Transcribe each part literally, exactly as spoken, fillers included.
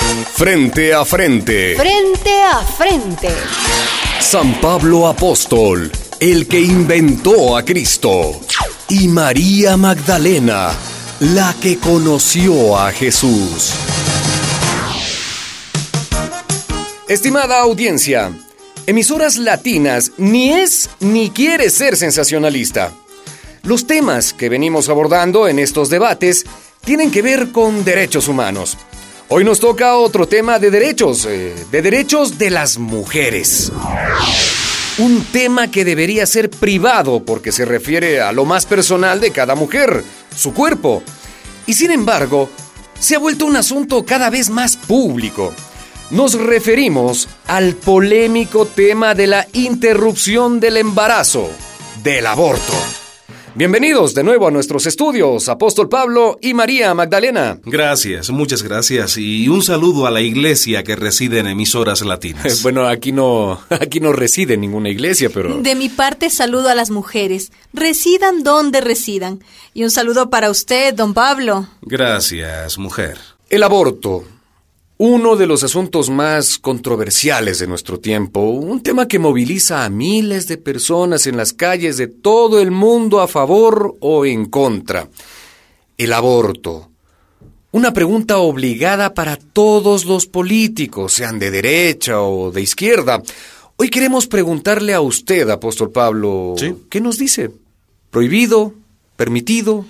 Frente a frente. Frente a frente. San Pablo Apóstol, el que inventó a Cristo. Y María Magdalena, la que conoció a Jesús. Estimada audiencia, Emisoras Latinas ni es ni quiere ser sensacionalista. Los temas que venimos abordando en estos debates tienen que ver con derechos humanos. Hoy nos toca otro tema de derechos, eh, de derechos de las mujeres. Un tema que debería ser privado porque se refiere a lo más personal de cada mujer, su cuerpo. Y sin embargo, se ha vuelto un asunto cada vez más público. Nos referimos al polémico tema de la interrupción del embarazo, del aborto. Bienvenidos de nuevo a nuestros estudios, Apóstol Pablo y María Magdalena. Gracias, muchas gracias y un saludo a la iglesia que reside en Emisoras Latinas. Bueno, aquí no, aquí no reside ninguna iglesia, pero... De mi parte, saludo a las mujeres, residan donde residan. Y un saludo para usted, don Pablo. Gracias, mujer. El aborto. Uno de los asuntos más controversiales de nuestro tiempo, un tema que moviliza a miles de personas en las calles de todo el mundo a favor o en contra. El aborto. Una pregunta obligada para todos los políticos, sean de derecha o de izquierda. Hoy queremos preguntarle a usted, Apóstol Pablo, ¿sí? ¿Qué nos dice? ¿Prohibido? ¿Permitido?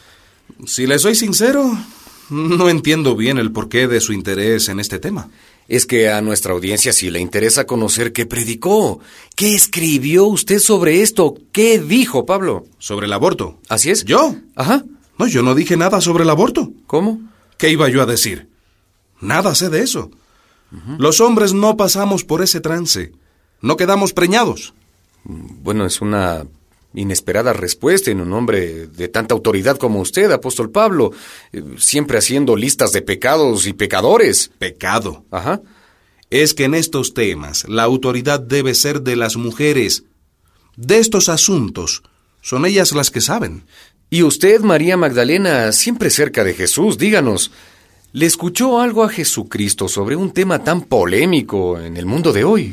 Si le soy sincero, no entiendo bien el porqué de su interés en este tema. Es que a nuestra audiencia sí le interesa conocer qué predicó, qué escribió usted sobre esto, qué dijo, Pablo. ¿Sobre el aborto? ¿Así es? ¿Yo? Ajá. No, yo no dije nada sobre el aborto. ¿Cómo? ¿Qué iba yo a decir? Nada sé de eso. Uh-huh. Los hombres no pasamos por ese trance. No quedamos preñados. Bueno, es una inesperada respuesta en un hombre de tanta autoridad como usted, Apóstol Pablo, eh, siempre haciendo listas de pecados y pecadores. Pecado. Ajá. Es que en estos temas la autoridad debe ser de las mujeres. De estos asuntos son ellas las que saben. Y usted, María Magdalena, siempre cerca de Jesús, díganos, ¿le escuchó algo a Jesucristo sobre un tema tan polémico en el mundo de hoy?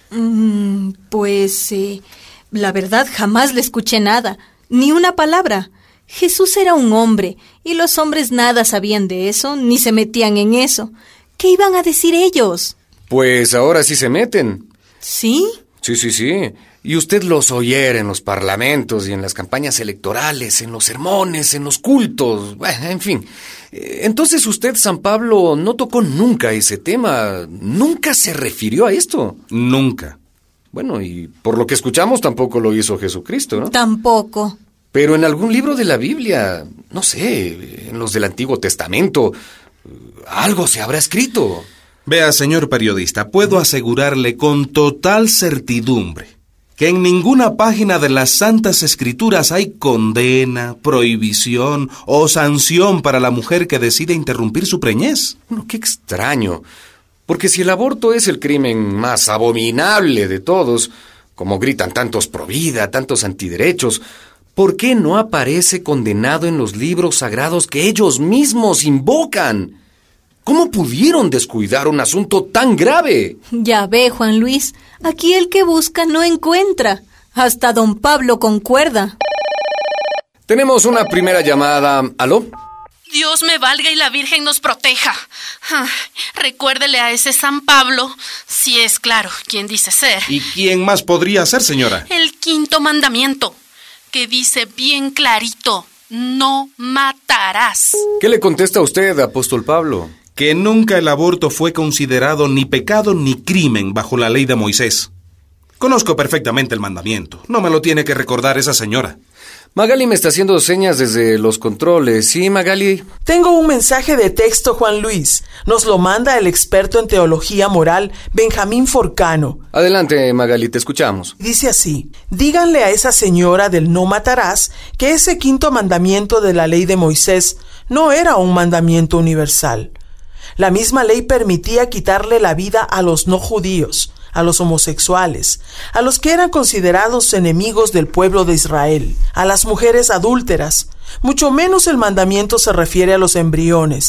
Mm, pues... Eh... La verdad, jamás le escuché nada, ni una palabra. Jesús era un hombre, y los hombres nada sabían de eso, ni se metían en eso. ¿Qué iban a decir ellos? Pues ahora sí se meten. ¿Sí? Sí, sí, sí. Y usted los oyera en los parlamentos y en las campañas electorales, en los sermones, en los cultos, bueno, en fin. Entonces usted, San Pablo, no tocó nunca ese tema, nunca se refirió a esto. Nunca. Bueno, y por lo que escuchamos tampoco lo hizo Jesucristo, ¿no? Tampoco. Pero en algún libro de la Biblia, no sé, en los del Antiguo Testamento, algo se habrá escrito. Vea, señor periodista, puedo asegurarle con total certidumbre que en ninguna página de las Santas Escrituras hay condena, prohibición o sanción para la mujer que decide interrumpir su preñez. Bueno, qué extraño. Porque si el aborto es el crimen más abominable de todos, como gritan tantos pro vida, tantos antiderechos, ¿por qué no aparece condenado en los libros sagrados que ellos mismos invocan? ¿Cómo pudieron descuidar un asunto tan grave? Ya ve, Juan Luis, aquí el que busca no encuentra. Hasta don Pablo concuerda. Tenemos una primera llamada. ¿Aló? Dios me valga y la Virgen nos proteja. Ah, recuérdele a ese San Pablo, si es claro quién dice ser. ¿Y quién más podría ser, señora? El quinto mandamiento, que dice bien clarito, no matarás. ¿Qué le contesta a usted, Apóstol Pablo? Que nunca el aborto fue considerado ni pecado ni crimen bajo la ley de Moisés. Conozco perfectamente el mandamiento. No me lo tiene que recordar esa señora. Magali me está haciendo señas desde los controles. ¿Sí, Magali? Tengo un mensaje de texto, Juan Luis. Nos lo manda el experto en teología moral, Benjamín Forcano. Adelante, Magali, te escuchamos. Dice así: díganle a esa señora del no matarás que ese quinto mandamiento de la ley de Moisés no era un mandamiento universal. La misma ley permitía quitarle la vida a los no judíos, a los homosexuales, a los que eran considerados enemigos del pueblo de Israel, a las mujeres adúlteras. Mucho menos el mandamiento se refiere a los embriones,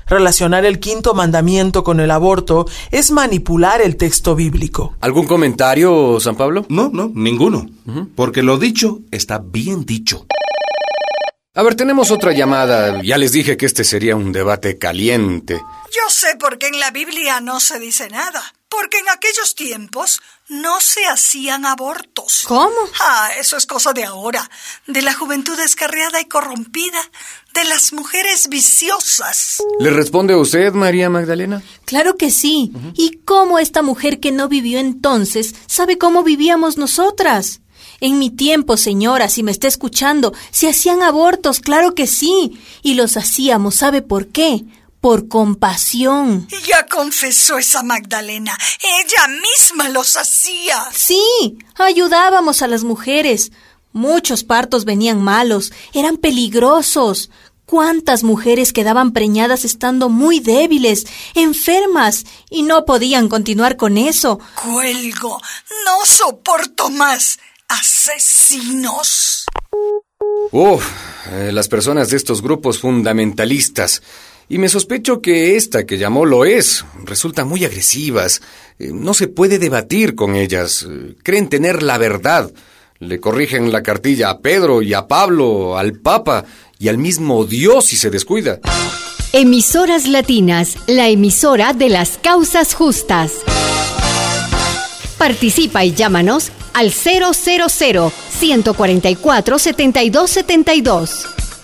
Relacionar el quinto mandamiento con el aborto es manipular el texto bíblico. ¿Algún comentario, San Pablo? No, no, ninguno. Uh-huh. Porque lo dicho está bien dicho. A ver, tenemos otra llamada. Ya les dije que este sería un debate caliente. Yo sé por qué en la Biblia no se dice nada. Porque en aquellos tiempos no se hacían abortos. ¿Cómo? Ah, eso es cosa de ahora. De la juventud descarriada y corrompida. De las mujeres viciosas. ¿Le responde usted, María Magdalena? Claro que sí. Uh-huh. ¿Y cómo esta mujer que no vivió entonces sabe cómo vivíamos nosotras? En mi tiempo, señora, si me está escuchando, se hacían abortos, claro que sí. Y los hacíamos, ¿sabe por qué? Por compasión. Ya confesó esa Magdalena. Ella misma los hacía. Sí, ayudábamos a las mujeres. Muchos partos venían malos, eran peligrosos. ¿Cuántas mujeres quedaban preñadas estando muy débiles, enfermas, y no podían continuar con eso? Cuelgo, no soporto más. ¡Asesinos! Uf, eh, las personas de estos grupos fundamentalistas. Y me sospecho que esta que llamó lo es. Resultan muy agresivas. Eh, no se puede debatir con ellas. Eh, creen tener la verdad. Le corrigen la cartilla a Pedro y a Pablo, al Papa y al mismo Dios si se descuida. Emisoras Latinas, la emisora de las causas justas. Participa y llámanos al cero cero cero, uno cuatro cuatro, setenta y dos setenta y dos.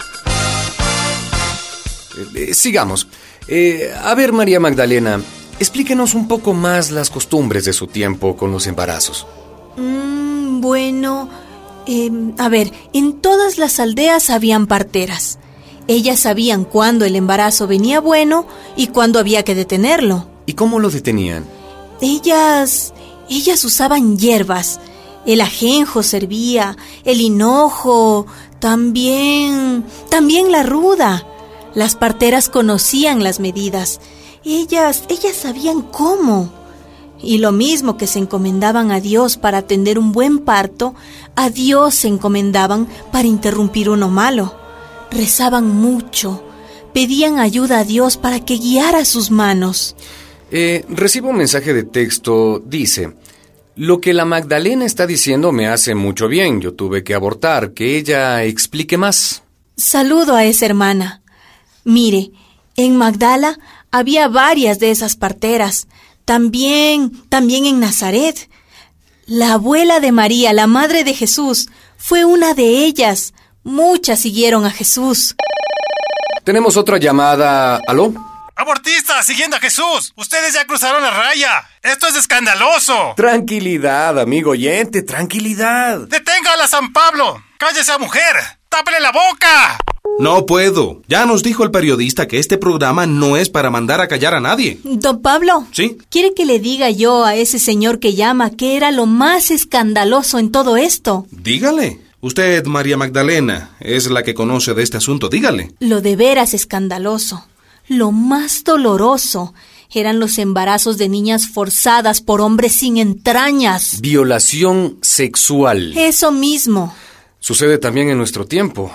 Eh, eh, sigamos. Eh, a ver, María Magdalena, explíquenos un poco más las costumbres de su tiempo con los embarazos. Mm, bueno, eh, a ver, en todas las aldeas habían parteras. Ellas sabían cuándo el embarazo venía bueno y cuándo había que detenerlo. ¿Y cómo lo detenían? Ellas... Ellas usaban hierbas. El ajenjo servía, el hinojo, también... también la ruda. Las parteras conocían las medidas. Ellas, ellas sabían cómo. Y lo mismo que se encomendaban a Dios para atender un buen parto, a Dios se encomendaban para interrumpir uno malo. Rezaban mucho, pedían ayuda a Dios para que guiara sus manos. Eh, recibo un mensaje de texto, dice: lo que la Magdalena está diciendo me hace mucho bien, yo tuve que abortar, que ella explique más. Saludo a esa hermana. Mire, en Magdala había varias de esas parteras, también, también en Nazaret. La abuela de María, la madre de Jesús, fue una de ellas. Muchas siguieron a Jesús. Tenemos otra llamada. ¿Aló? ¡Abortistas, siguiendo a Jesús! ¡Ustedes ya cruzaron la raya! ¡Esto es escandaloso! Tranquilidad, amigo oyente, tranquilidad. ¡Deténgala, San Pablo! ¡Cállese a mujer! ¡Tápele la boca! No puedo. Ya nos dijo el periodista que este programa no es para mandar a callar a nadie. Don Pablo. ¿Sí? ¿Quiere que le diga yo a ese señor que llama qué era lo más escandaloso en todo esto? Dígale. Usted, María Magdalena, es la que conoce de este asunto. Dígale. Lo de veras escandaloso. Lo más doloroso eran los embarazos de niñas forzadas por hombres sin entrañas. Violación sexual. Eso mismo. Sucede también en nuestro tiempo.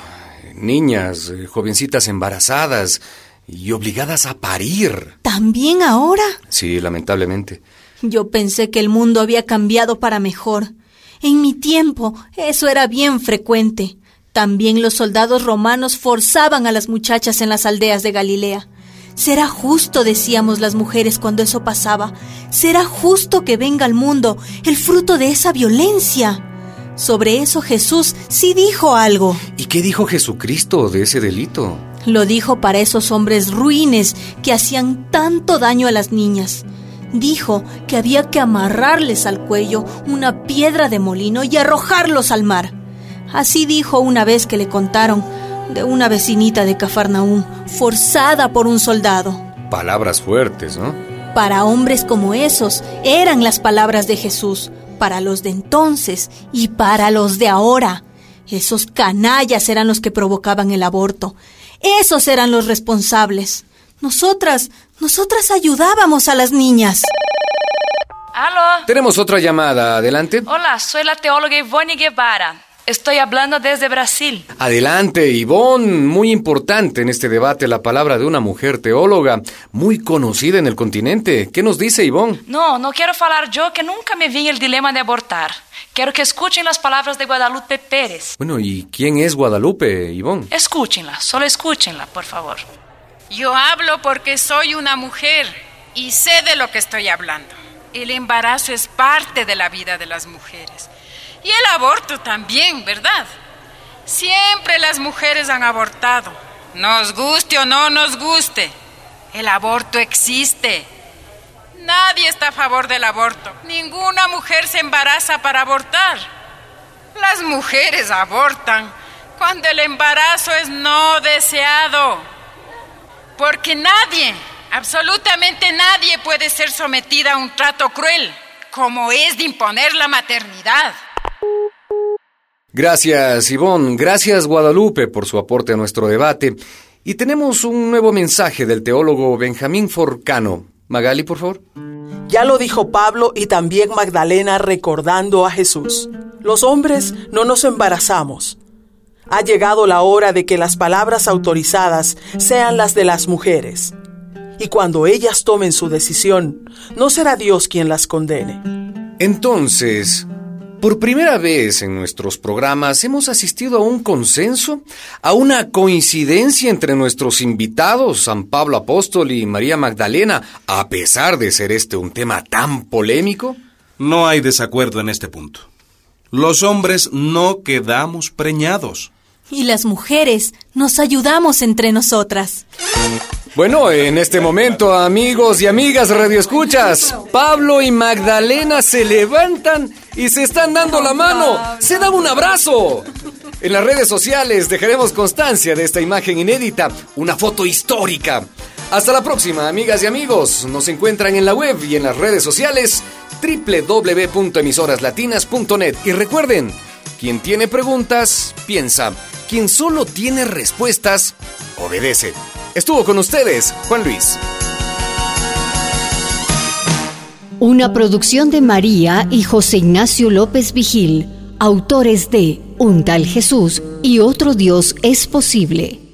Niñas, jovencitas embarazadas y obligadas a parir. ¿También ahora? Sí, lamentablemente. Yo pensé que el mundo había cambiado para mejor. En mi tiempo, eso era bien frecuente. También los soldados romanos forzaban a las muchachas en las aldeas de Galilea. ¿Será justo, decíamos las mujeres cuando eso pasaba? ¿Será justo que venga al mundo el fruto de esa violencia? Sobre eso Jesús sí dijo algo. ¿Y qué dijo Jesucristo de ese delito? Lo dijo para esos hombres ruines que hacían tanto daño a las niñas. Dijo que había que amarrarles al cuello una piedra de molino y arrojarlos al mar. Así dijo una vez que le contaron de una vecinita de Cafarnaúm, forzada por un soldado. Palabras fuertes, ¿no? Para hombres como esos eran las palabras de Jesús, para los de entonces y para los de ahora. Esos canallas eran los que provocaban el aborto. Esos eran los responsables. Nosotras, nosotras ayudábamos a las niñas. ¿Aló? Tenemos otra llamada, adelante. Hola, soy la teóloga Ivonne Guevara. estoy hablando desde Brasil. Adelante, Ivonne. Muy importante en este debate la palabra de una mujer teóloga, muy conocida en el continente. ¿Qué nos dice, Ivonne? No, no quiero falar yo, que nunca me vi en el dilema de abortar. Quiero que escuchen las palabras de Guadalupe Pérez. Bueno, ¿y quién es Guadalupe, Ivonne? Escúchenla, solo escúchenla, por favor. Yo hablo porque soy una mujer y sé de lo que estoy hablando. El embarazo es parte de la vida de las mujeres. Y el aborto también, ¿verdad? Siempre las mujeres han abortado. Nos guste o no nos guste, el aborto existe. Nadie está a favor del aborto. Ninguna mujer se embaraza para abortar. Las mujeres abortan cuando el embarazo es no deseado. Porque nadie, absolutamente nadie puede ser sometida a un trato cruel, como es de imponer la maternidad. Gracias, Ivonne. Gracias, Guadalupe, por su aporte a nuestro debate. Y tenemos un nuevo mensaje del teólogo Benjamín Forcano. Magali, por favor. Ya lo dijo Pablo y también Magdalena recordando a Jesús. Los hombres no nos embarazamos. Ha llegado la hora de que las palabras autorizadas sean las de las mujeres. Y cuando ellas tomen su decisión, no será Dios quien las condene. Entonces, por primera vez en nuestros programas hemos asistido a un consenso, a una coincidencia entre nuestros invitados, San Pablo Apóstol y María Magdalena, a pesar de ser este un tema tan polémico. No hay desacuerdo en este punto. Los hombres no quedamos preñados. Y las mujeres nos ayudamos entre nosotras. Bueno, en este momento, amigos y amigas radioescuchas, Pablo y Magdalena se levantan y se están dando la mano. ¡Se dan un abrazo! En las redes sociales dejaremos constancia de esta imagen inédita, una foto histórica. Hasta la próxima, amigas y amigos. Nos encuentran en la web y en las redes sociales doble u doble u doble u punto emisoras latinas punto net. Y recuerden, quien tiene preguntas, piensa. Quien solo tiene respuestas, obedece. Estuvo con ustedes, Juan Luis. Una producción de María y José Ignacio López Vigil, autores de Un tal Jesús y otro Dios es posible.